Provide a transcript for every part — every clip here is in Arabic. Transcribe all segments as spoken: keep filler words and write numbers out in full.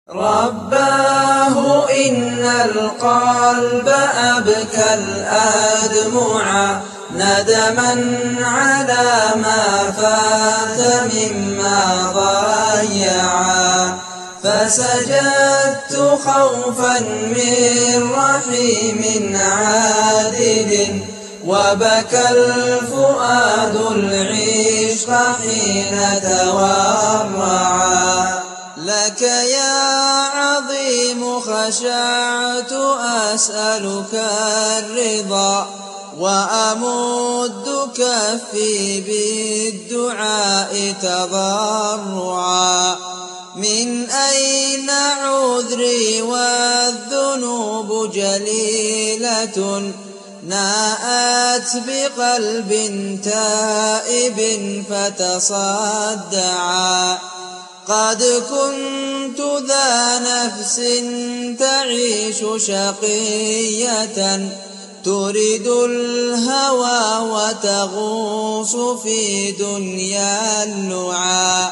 رباه إن القلب أبكى الأدمع ندما على ما فات مما ضيعا، فسجدت خوفا من رحيم عادل، وبكى الفؤاد العشق حين تورعا. لك يا عظيم خشعت أسألك الرضا، وأمد كفي بالدعاء تضرعا. من أين عذري والذنوب جليلة، ناءت بقلب تائب فتصدعا. قد كنت ذا نفس تعيش شقية، تريد الهوى وتغوص في دنيا اللعى،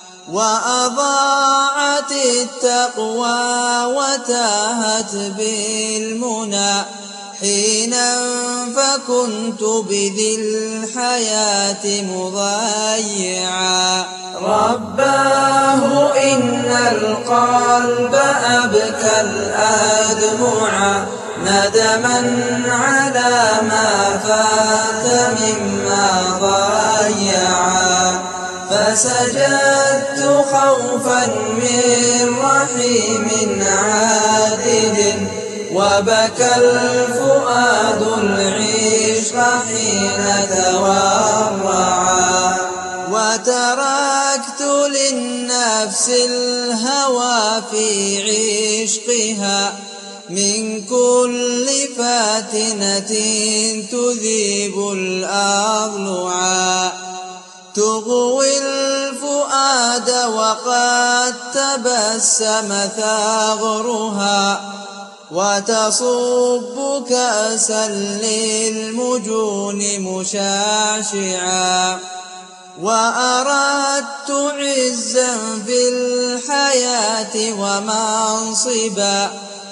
وأضاعت التقوى وتاهت بالمنى حينا، فكنت بذي الحياة مضيعا. رباه إن القلب أبكى الأدمع ندما على ما فات مما ضيعا، فسجدت خوفا من رحيم عادل، وبكى الفؤاد العشق حين تورعا. وتركت للنفس الهوى في عشقها من كل فاتنة تذيب الأضلعا، تغوي الفؤاد وقد تبسم ثغرها، وتصب كأسا للمجون مشعشعا. وأردت عزا في الحياة ومنصبا،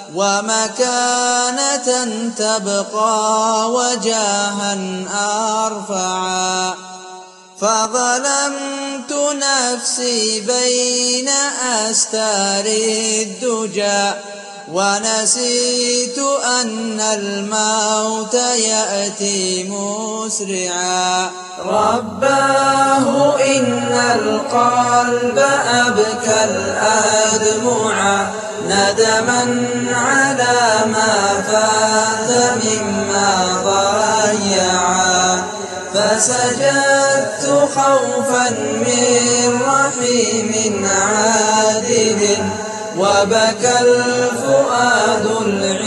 ومكانة تبقى وجاها أرفعا، فظلمت نفسي بين أستار الدجى، ونسيت أن الموت يأتي مسرعا. رباه إن القلب أبكى الأدمع ندما على ما فات مما ضيعا، فسجدت خوفا من رحيم عادل، وبكى الفؤاد العشق